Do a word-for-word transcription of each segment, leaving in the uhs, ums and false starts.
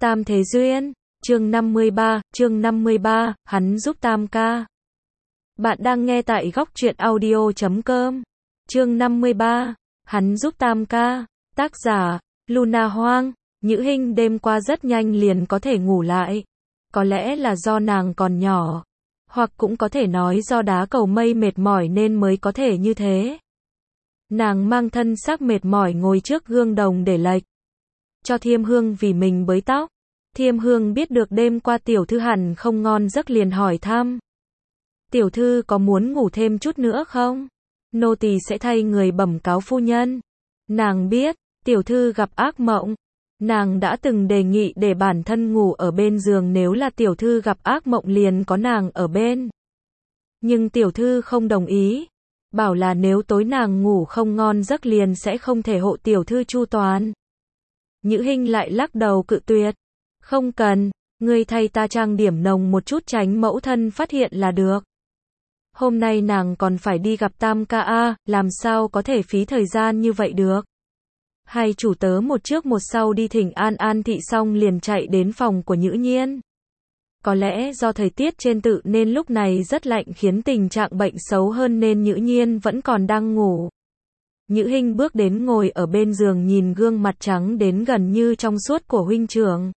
Tam Thế Duyên, chương năm mươi ba, chương năm mươi ba, hắn giúp Tam ca. Bạn đang nghe tại góc truyện audio chấm com. Chương năm mươi ba, hắn giúp Tam ca. Tác giả, Luna Hoang. Nhữ Hinh đêm qua rất nhanh liền có thể ngủ lại. Có lẽ là do nàng còn nhỏ, hoặc cũng có thể nói do đá cầu mây mệt mỏi nên mới có thể như thế. Nàng mang thân xác mệt mỏi ngồi trước gương đồng để lệch cho Thiêm Hương vì mình bới tóc. Thiêm Hương biết được đêm qua tiểu thư hẳn không ngon giấc liền hỏi thăm. Tiểu thư có muốn ngủ thêm chút nữa không? Nô tỳ sẽ thay người bẩm cáo phu nhân. Nàng biết, tiểu thư gặp ác mộng. Nàng đã từng đề nghị để bản thân ngủ ở bên giường, nếu là tiểu thư gặp ác mộng liền có nàng ở bên. Nhưng tiểu thư không đồng ý. Bảo là nếu tối nàng ngủ không ngon giấc liền sẽ không thể hộ tiểu thư chu toàn. Nhữ Hinh lại lắc đầu cự tuyệt. Không cần, ngươi thay ta trang điểm nồng một chút tránh mẫu thân phát hiện là được. Hôm nay nàng còn phải đi gặp Tam ca a, làm sao có thể phí thời gian như vậy được. Hai chủ tớ một trước một sau đi thỉnh an An thị xong liền chạy đến phòng của Nhữ Nhiên. Có lẽ do thời tiết trên tự nên lúc này rất lạnh khiến tình trạng bệnh xấu hơn nên Nhữ Nhiên vẫn còn đang ngủ. Nhữ Hinh bước đến ngồi ở bên giường nhìn gương mặt trắng đến gần như trong suốt của huynh trưởng.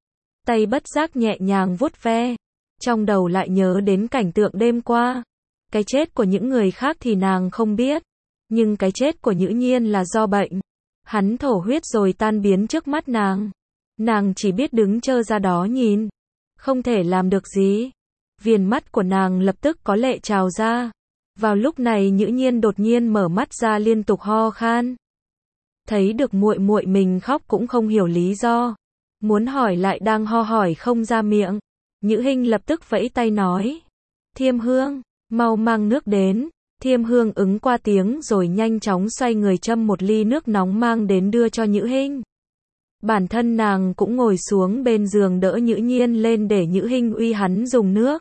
Tay bất giác nhẹ nhàng vuốt ve. Trong đầu lại nhớ đến cảnh tượng đêm qua. Cái chết của những người khác thì nàng không biết. Nhưng cái chết của Nhữ Nhiên là do bệnh. Hắn thổ huyết rồi tan biến trước mắt nàng. Nàng chỉ biết đứng trơ ra đó nhìn. Không thể làm được gì. Viền mắt của nàng lập tức có lệ trào ra. Vào lúc này Nhữ Nhiên đột nhiên mở mắt ra liên tục ho khan. Thấy được muội muội mình khóc cũng không hiểu lý do. Muốn hỏi lại đang ho hỏi không ra miệng. Nhữ Hinh lập tức vẫy tay nói. Thiêm Hương, mau mang nước đến. Thiêm Hương ứng qua tiếng rồi nhanh chóng xoay người châm một ly nước nóng mang đến đưa cho Nhữ Hinh. Bản thân nàng cũng ngồi xuống bên giường đỡ Nhữ Nhiên lên để Nhữ Hinh uy hắn dùng nước.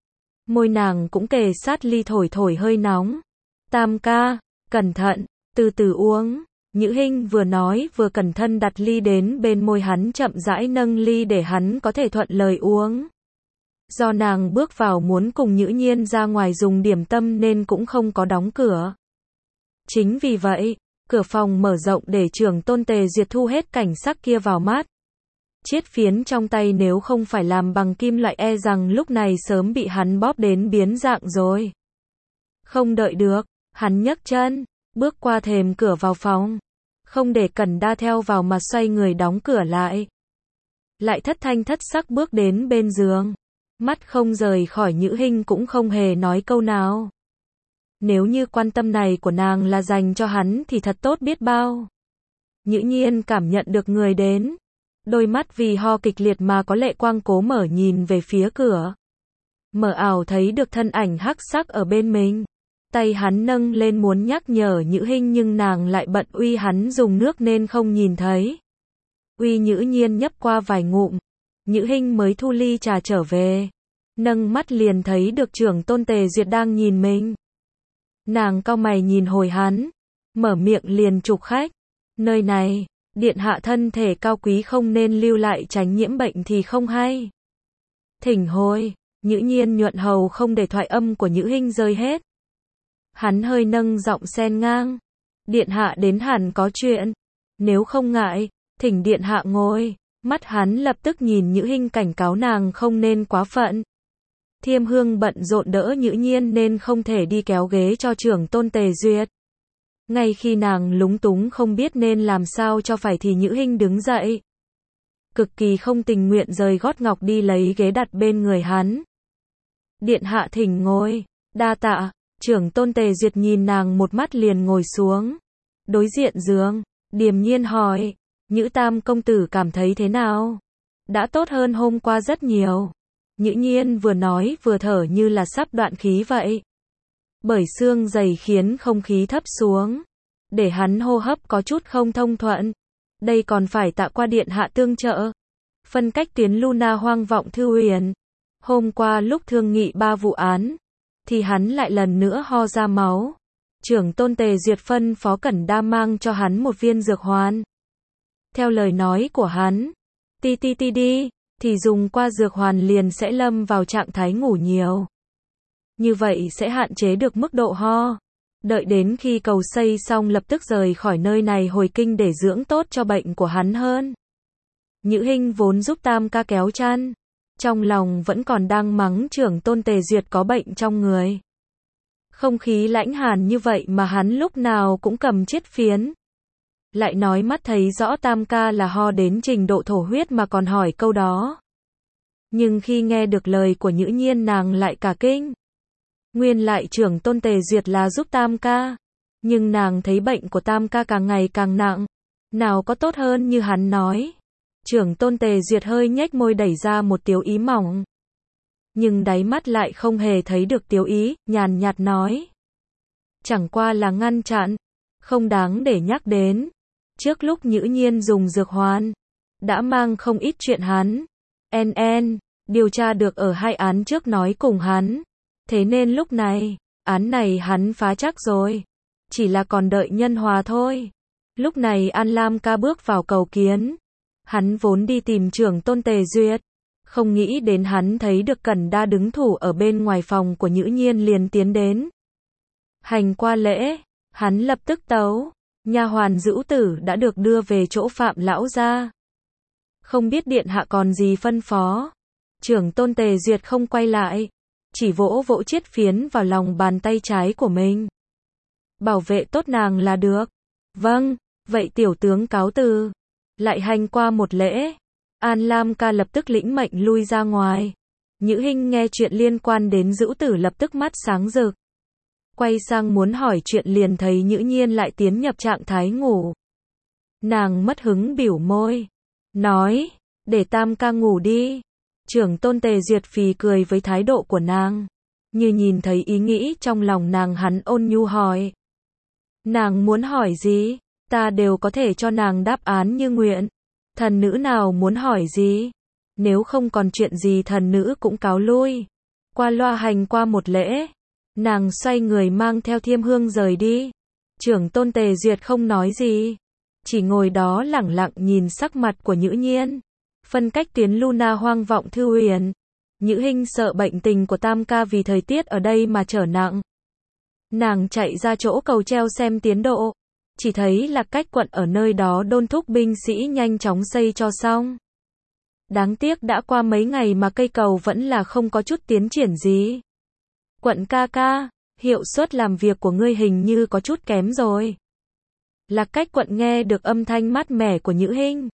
Môi nàng cũng kề sát ly thổi thổi hơi nóng. Tam ca, cẩn thận, từ từ uống. Nhữ Hinh vừa nói vừa cẩn thận đặt ly đến bên môi hắn, chậm rãi nâng ly để hắn có thể thuận lời uống. Do nàng bước vào muốn cùng Nhữ Nhiên ra ngoài dùng điểm tâm nên cũng không có đóng cửa. Chính vì vậy, cửa phòng mở rộng để trưởng tôn Tề Duyệt thu hết cảnh sắc kia vào mắt. Chiết phiến trong tay nếu không phải làm bằng kim loại e rằng lúc này sớm bị hắn bóp đến biến dạng rồi. Không đợi được, hắn nhấc chân, bước qua thềm cửa vào phòng. Không để Cẩn Đa theo vào mà xoay người đóng cửa lại. Lại thất thanh thất sắc bước đến bên giường. Mắt không rời khỏi Nhữ Hinh cũng không hề nói câu nào. Nếu như quan tâm này của nàng là dành cho hắn thì thật tốt biết bao. Nhữ Nhiên cảm nhận được người đến. Đôi mắt vì ho kịch liệt mà có lệ quang cố mở nhìn về phía cửa. Mở ảo thấy được thân ảnh hắc sắc ở bên mình. Tay hắn nâng lên muốn nhắc nhở Nhữ Hinh nhưng nàng lại bận uy hắn dùng nước nên không nhìn thấy. Uy Nhữ Nhiên nhấp qua vài ngụm. Nhữ Hinh mới thu ly trà trở về. Nâng mắt liền thấy được trưởng tôn Tề Duyệt đang nhìn mình. Nàng cau mày nhìn hồi hắn. Mở miệng liền trục khách. Nơi này, điện hạ thân thể cao quý không nên lưu lại tránh nhiễm bệnh thì không hay. Thỉnh hồi, Nhữ Nhiên nhuận hầu không để thoại âm của Nhữ Hinh rơi hết. Hắn hơi nâng giọng xen ngang. Điện hạ đến hẳn có chuyện. Nếu không ngại, thỉnh điện hạ ngồi. Mắt hắn lập tức nhìn Nhữ Hinh cảnh cáo nàng không nên quá phận. Thiêm Hương bận rộn đỡ Nhữ Nhiên nên không thể đi kéo ghế cho trưởng tôn Tề Duyệt. Ngay khi nàng lúng túng không biết nên làm sao cho phải thì Nhữ Hinh đứng dậy. Cực kỳ không tình nguyện rời gót ngọc đi lấy ghế đặt bên người hắn. Điện hạ thỉnh ngồi. Đa tạ. Trưởng tôn Tề Duyệt nhìn nàng một mắt liền ngồi xuống. Đối diện giường, điềm nhiên hỏi. Nhữ tam công tử cảm thấy thế nào? Đã tốt hơn hôm qua rất nhiều. Nhữ Nhiên vừa nói vừa thở như là sắp đoạn khí vậy. Bởi xương dày khiến không khí thấp xuống. Để hắn hô hấp có chút không thông thuận. Đây còn phải tạ qua điện hạ tương trợ. Phân cách tuyến Luna Hoang vọng thư huyền. Hôm qua lúc thương nghị ba vụ án. Thì hắn lại lần nữa ho ra máu. Trưởng tôn Tề Duyệt phân phó Cẩn Đa mang cho hắn một viên dược hoàn. Theo lời nói của hắn, ti ti ti đi, thì dùng qua dược hoàn liền sẽ lâm vào trạng thái ngủ nhiều. Như vậy sẽ hạn chế được mức độ ho. Đợi đến khi cầu xây xong lập tức rời khỏi nơi này hồi kinh để dưỡng tốt cho bệnh của hắn hơn. Nhữ Hinh vốn giúp Tam ca kéo chăn, trong lòng vẫn còn đang mắng trưởng tôn Tề Duyệt có bệnh trong người. Không khí lãnh hàn như vậy mà hắn lúc nào cũng cầm chiết phiến. Lại nói mắt thấy rõ Tam ca là ho đến trình độ thổ huyết mà còn hỏi câu đó. Nhưng khi nghe được lời của Nhữ Nhiên nàng lại cả kinh. Nguyên lại trưởng tôn Tề Duyệt là giúp Tam ca. Nhưng nàng thấy bệnh của Tam ca càng ngày càng nặng. Nào có tốt hơn như hắn nói. Trưởng tôn Tề Duyệt hơi nhếch môi đẩy ra một tiếu ý mỏng. Nhưng đáy mắt lại không hề thấy được tiếu ý, nhàn nhạt nói. Chẳng qua là ngăn chặn, không đáng để nhắc đến. Trước lúc Nhữ Nhiên dùng dược hoàn, đã mang không ít chuyện hắn. En en, điều tra được ở hai án trước nói cùng hắn. Thế nên lúc này, án này hắn phá chắc rồi. Chỉ là còn đợi nhân hòa thôi. Lúc này An Lam ca bước vào cầu kiến. Hắn vốn đi tìm trưởng tôn Tề Duyệt. Không nghĩ đến hắn thấy được Cẩn Đa đứng thủ ở bên ngoài phòng của Nhữ Nhiên liền tiến đến. Hành qua lễ, hắn lập tức tấu. Nha hoàn Dữu Tử đã được đưa về chỗ Phạm lão gia. Không biết điện hạ còn gì phân phó. Trưởng tôn Tề Duyệt không quay lại, chỉ vỗ vỗ chiết phiến vào lòng bàn tay trái của mình. Bảo vệ tốt nàng là được. Vâng, vậy tiểu tướng cáo từ. Lại hành qua một lễ. An Lam ca lập tức lĩnh mệnh lui ra ngoài. Nhữ Hinh nghe chuyện liên quan đến Dữu Tử lập tức mắt sáng rực. Quay sang muốn hỏi chuyện liền thấy Nhữ Nhiên lại tiến nhập trạng thái ngủ. Nàng mất hứng bỉu môi. Nói, để Tam ca ngủ đi. Trưởng tôn Tề Duyệt phì cười với thái độ của nàng. Như nhìn thấy ý nghĩ trong lòng nàng hắn ôn nhu hỏi. Nàng muốn hỏi gì, ta đều có thể cho nàng đáp án như nguyện. Thần nữ nào muốn hỏi gì? Nếu không còn chuyện gì thần nữ cũng cáo lui. Qua loa hành qua một lễ. Nàng xoay người mang theo thiêm hương rời đi. Trưởng tôn Tề Duyệt không nói gì. Chỉ ngồi đó lẳng lặng nhìn sắc mặt của Nhữ Nhiên. Phân cách tuyến Luna hoang vọng thư huyền. Nhữ Hinh sợ bệnh tình của Tam ca vì thời tiết ở đây mà trở nặng. Nàng chạy ra chỗ cầu treo xem tiến độ. Chỉ thấy Lạc Cách quận ở nơi đó đôn thúc binh sĩ nhanh chóng xây cho xong. Đáng tiếc đã qua mấy ngày mà cây cầu vẫn là không có chút tiến triển gì. Quận ca ca, hiệu suất làm việc của ngươi hình như có chút kém rồi. Lạc Cách quận nghe được âm thanh mát mẻ của Nhữ Hinh.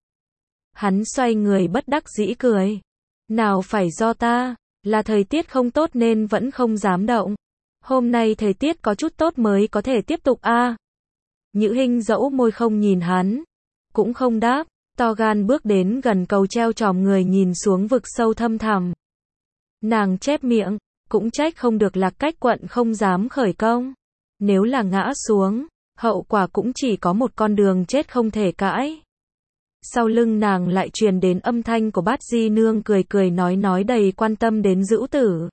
Hắn xoay người bất đắc dĩ cười. Nào phải do ta, là thời tiết không tốt nên vẫn không dám động. Hôm nay thời tiết có chút tốt mới có thể tiếp tục a. À. Nhữ Hinh dẫu môi không nhìn hắn, cũng không đáp, to gan bước đến gần cầu treo tròm người nhìn xuống vực sâu thâm thẳm. Nàng chép miệng, cũng trách không được Lạc Cách quận không dám khởi công. Nếu là ngã xuống, hậu quả cũng chỉ có một con đường chết không thể cãi. Sau lưng nàng lại truyền đến âm thanh của Bát Di Nương cười cười nói nói đầy quan tâm đến Dữu Tử.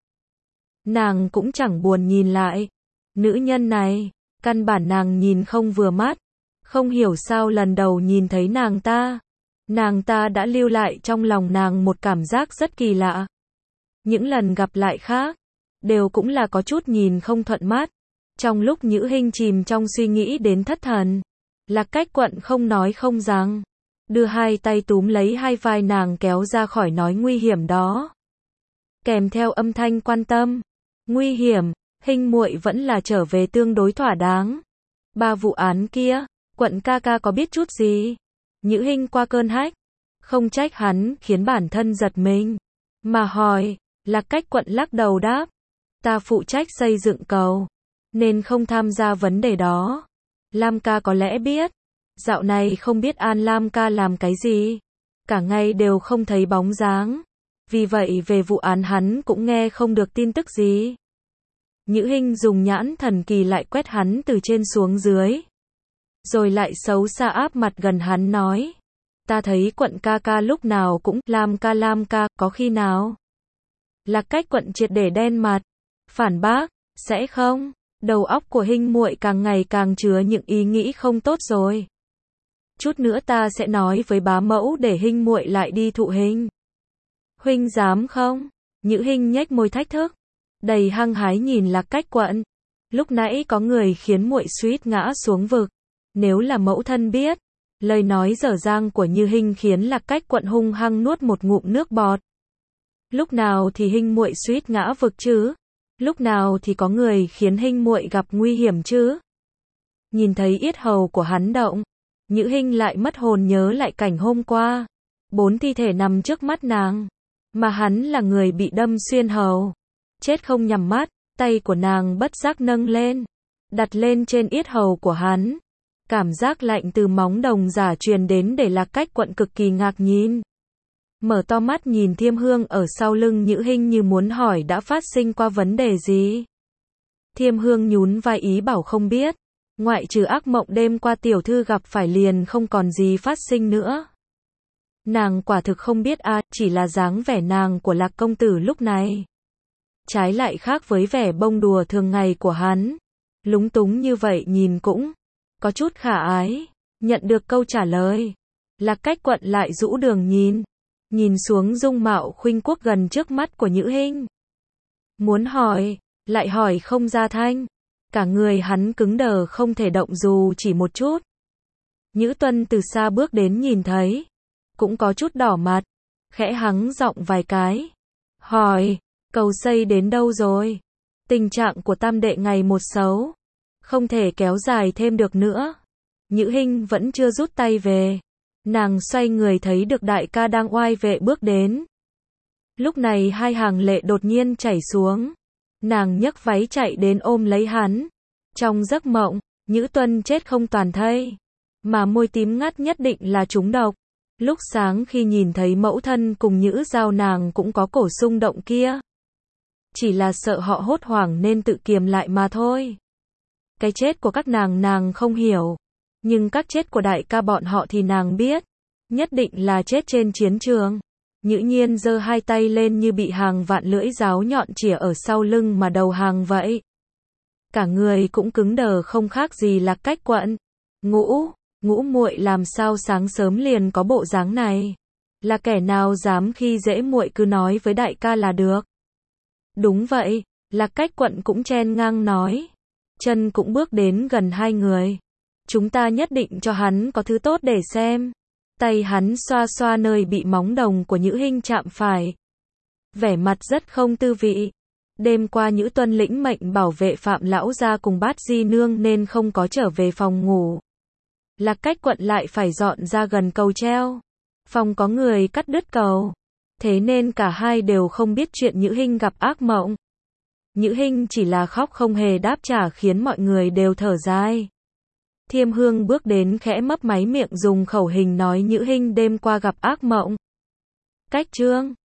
Nàng cũng chẳng buồn nhìn lại. Nữ nhân này, căn bản nàng nhìn không vừa mắt. Không hiểu sao lần đầu nhìn thấy nàng ta. Nàng ta đã lưu lại trong lòng nàng một cảm giác rất kỳ lạ. Những lần gặp lại khác, đều cũng là có chút nhìn không thuận mắt. Trong lúc Nhữ Hinh chìm trong suy nghĩ đến thất thần, Lạc Cách quận không nói không rằng. Đưa hai tay túm lấy hai vai nàng kéo ra khỏi nói nguy hiểm đó. Kèm theo âm thanh quan tâm. Nguy hiểm, Hinh muội vẫn là trở về tương đối thỏa đáng. Ba vụ án kia, quận ca ca có biết chút gì? Nhữ Hinh qua cơn hách. Không trách hắn khiến bản thân giật mình. Mà hỏi, Lạc Cách quận lắc đầu đáp. Ta phụ trách xây dựng cầu, nên không tham gia vấn đề đó. Lam ca có lẽ biết. Dạo này không biết An Lam ca làm cái gì. Cả ngày đều không thấy bóng dáng. Vì vậy về vụ án hắn cũng nghe không được tin tức gì. Nhữ Hinh dùng nhãn thần kỳ lại quét hắn từ trên xuống dưới. Rồi lại xấu xa áp mặt gần hắn nói. Ta thấy quận ca ca lúc nào cũng Lam ca Lam ca, có khi nào? Lạc Cách quận triệt để đen mặt. Phản bác, sẽ không? Đầu óc của Hinh muội càng ngày càng chứa những ý nghĩ không tốt rồi. chút nữa ta sẽ nói với bá mẫu để Hinh muội lại đi thụ hình. Huynh dám không? Nhữ Hinh nhếch môi thách thức, đầy hăng hái nhìn Lạc Cách Quận. Lúc nãy có người khiến muội suýt ngã xuống vực. Nếu là mẫu thân biết, lời nói dở dang của Như Hinh khiến Lạc Cách Quận hung hăng nuốt một ngụm nước bọt. Lúc nào thì Hinh muội suýt ngã vực chứ? Lúc nào thì có người khiến Hinh muội gặp nguy hiểm chứ? Nhìn thấy yết hầu của hắn động, Nhữ Hinh lại mất hồn nhớ lại cảnh hôm qua. Bốn thi thể nằm trước mắt nàng, mà hắn là người bị đâm xuyên hầu. Chết không nhắm mắt, tay của nàng bất giác nâng lên, đặt lên trên yết hầu của hắn. Cảm giác lạnh từ móng đồng giả truyền đến để Lạc Cách Quận cực kỳ ngạc nhiên. Mở to mắt nhìn Thiêm Hương ở sau lưng Nhữ Hinh như muốn hỏi đã phát sinh qua vấn đề gì. Thiêm Hương nhún vai ý bảo không biết. Ngoại trừ ác mộng đêm qua tiểu thư gặp phải liền không còn gì phát sinh nữa. Nàng quả thực không biết à, chỉ là dáng vẻ nàng của Lạc công tử lúc này. Trái lại khác với vẻ bông đùa thường ngày của hắn. Lúng túng như vậy nhìn cũng có chút khả ái. Nhận được câu trả lời, Lạc Cách Quận lại rũ đường nhìn. Nhìn xuống dung mạo khuynh quốc gần trước mắt của Nhữ Hinh. Muốn hỏi, lại hỏi không ra thanh. Cả người hắn cứng đờ không thể động dù chỉ một chút. Nhữ Tuân từ xa bước đến nhìn thấy, cũng có chút đỏ mặt, khẽ hắng giọng vài cái. Hỏi, cầu xây đến đâu rồi? Tình trạng của tam đệ ngày một xấu, không thể kéo dài thêm được nữa. Nhữ Hinh vẫn chưa rút tay về. Nàng xoay người thấy được đại ca đang oai vệ bước đến. Lúc này hai hàng lệ đột nhiên chảy xuống. Nàng nhấc váy chạy đến ôm lấy hắn. Trong giấc mộng, Nhữ Tuân chết không toàn thây, mà môi tím ngắt nhất định là trúng độc. Lúc sáng khi nhìn thấy mẫu thân cùng Nhữ Giao nàng cũng có cổ xung động kia. Chỉ là sợ họ hốt hoảng nên tự kiềm lại mà thôi. Cái chết của các nàng nàng không hiểu, nhưng các chết của đại ca bọn họ thì nàng biết. Nhất định là chết trên chiến trường. Nhữ Nhiên giơ hai tay lên như bị hàng vạn lưỡi giáo nhọn chĩa ở sau lưng mà đầu hàng vậy. Cả người cũng cứng đờ không khác gì Lạc Cách Quận. Ngũ, ngũ muội làm sao sáng sớm liền có bộ dáng này? Là kẻ nào dám khi dễ muội cứ nói với đại ca là được? Đúng vậy, Lạc Cách Quận cũng chen ngang nói. Chân cũng bước đến gần hai người. Chúng ta nhất định cho hắn có thứ tốt để xem. Tay hắn xoa xoa nơi bị móng đồng của Nhữ Hinh chạm phải. Vẻ mặt rất không tư vị. Đêm qua Nhữ Tuân lĩnh mệnh bảo vệ Phạm lão gia cùng Bát Di nương nên không có trở về phòng ngủ. Lạc Cách Quận lại phải dọn ra gần cầu treo. Phòng có người cắt đứt cầu. Thế nên cả hai đều không biết chuyện Nhữ Hinh gặp ác mộng. Nhữ Hinh chỉ là khóc không hề đáp trả khiến mọi người đều thở dài. Thiêm Hương bước đến khẽ mấp máy miệng dùng khẩu hình nói Nhữ Hinh đêm qua gặp ác mộng. Cách chương